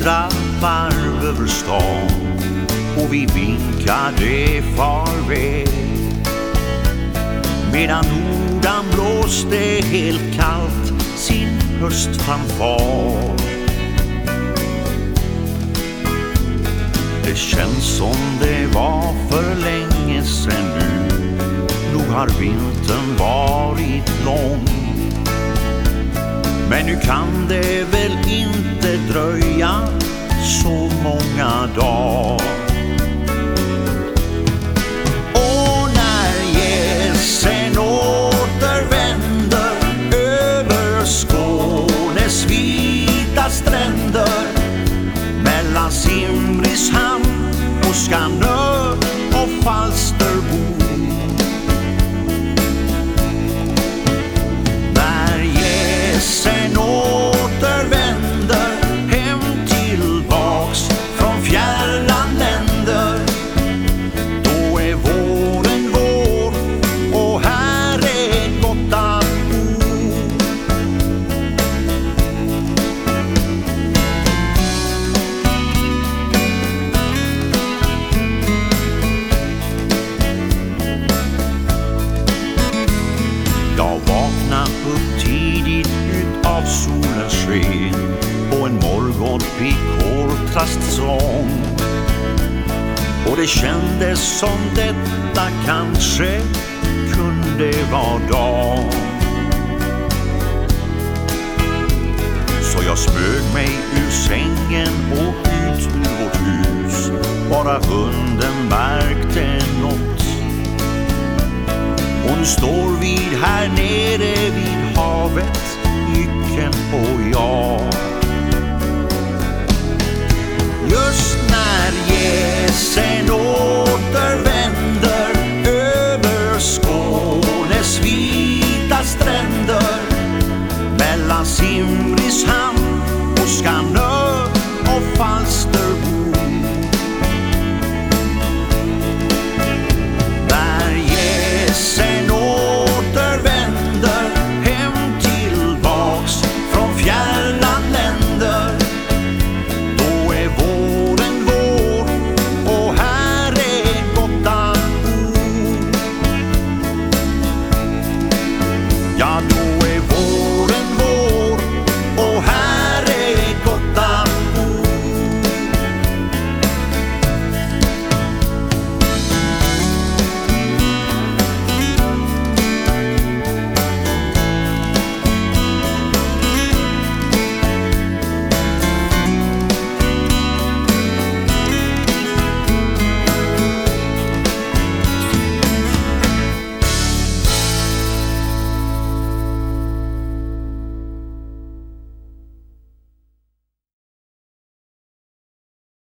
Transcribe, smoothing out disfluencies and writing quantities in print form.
skräddrar varv över stan och vi vinkade farväl, medan Nordan blåste helt kallt sin höstfanfar. Det känns som det var för länge sedan nu, nog har vintern varit lång. Men nu kan det väl inte dröja så många dagar. Och när gässen återvänder över Skånes vita stränder, mellan Simrishamn och Skanör och Falsterbo, sen återvänder hem tillbaks från fjärran länder. Då är våren vår och här är gott att bo. Jag vaknar upp tidigt av solens sken på en morgonpigg koltrastsång, och det kändes som detta kanske kunde vara dag. Så jag smög mig ur sängen och ut ur vårt hus, bara hunden märkte något. Och nu står vi här nere vid havet, Jycken och jag. Just när gässen